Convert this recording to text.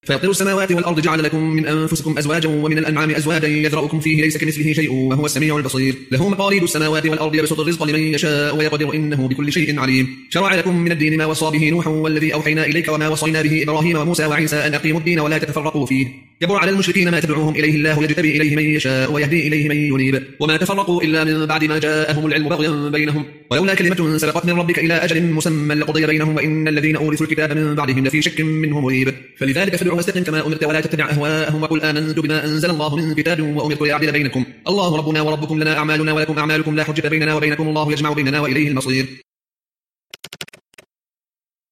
فيطير السماوات والأرض جعل لكم من أنفسكم أزواجا ومن الأنعام أزواجا يذرأكم فيه ليس كمثله شيء وهو السميع البصير له مقاليد السماوات والأرض يبسط الرزق لمن يشاء ويقدر إنه بكل شيء عليم شرع لكم من الدين ما وصى به نوح والذي أوحينا إليك وما وصينا به إبراهيم وموسى وعيسى أن أقيموا الدين ولا تتفرقوا فيه كبر على المشركين ما تدعوهم إليه الله يجتبي إليه من يشاء ويهدي إليه من ينيب وما تفرقوا إلا من بعد ما جاءهم العلم بغيا بينهم ولولا كلمة سبقت من ربك إلى أجل مسمى لقضي بينهم وإن الذين أورثوا الكتاب من بعدهم لفي شك منه مريب فلذلك فادع واستقم كما أمرت ولا تتبع أهواءهم وقل آمنت بما أنزل الله من كتاب وأمرت لأعدل بينكم الله ربنا وربكم لنا أعمالنا ولكم أعمالكم لا حجة بيننا وبينكم الله يجمع بيننا وإليه المصير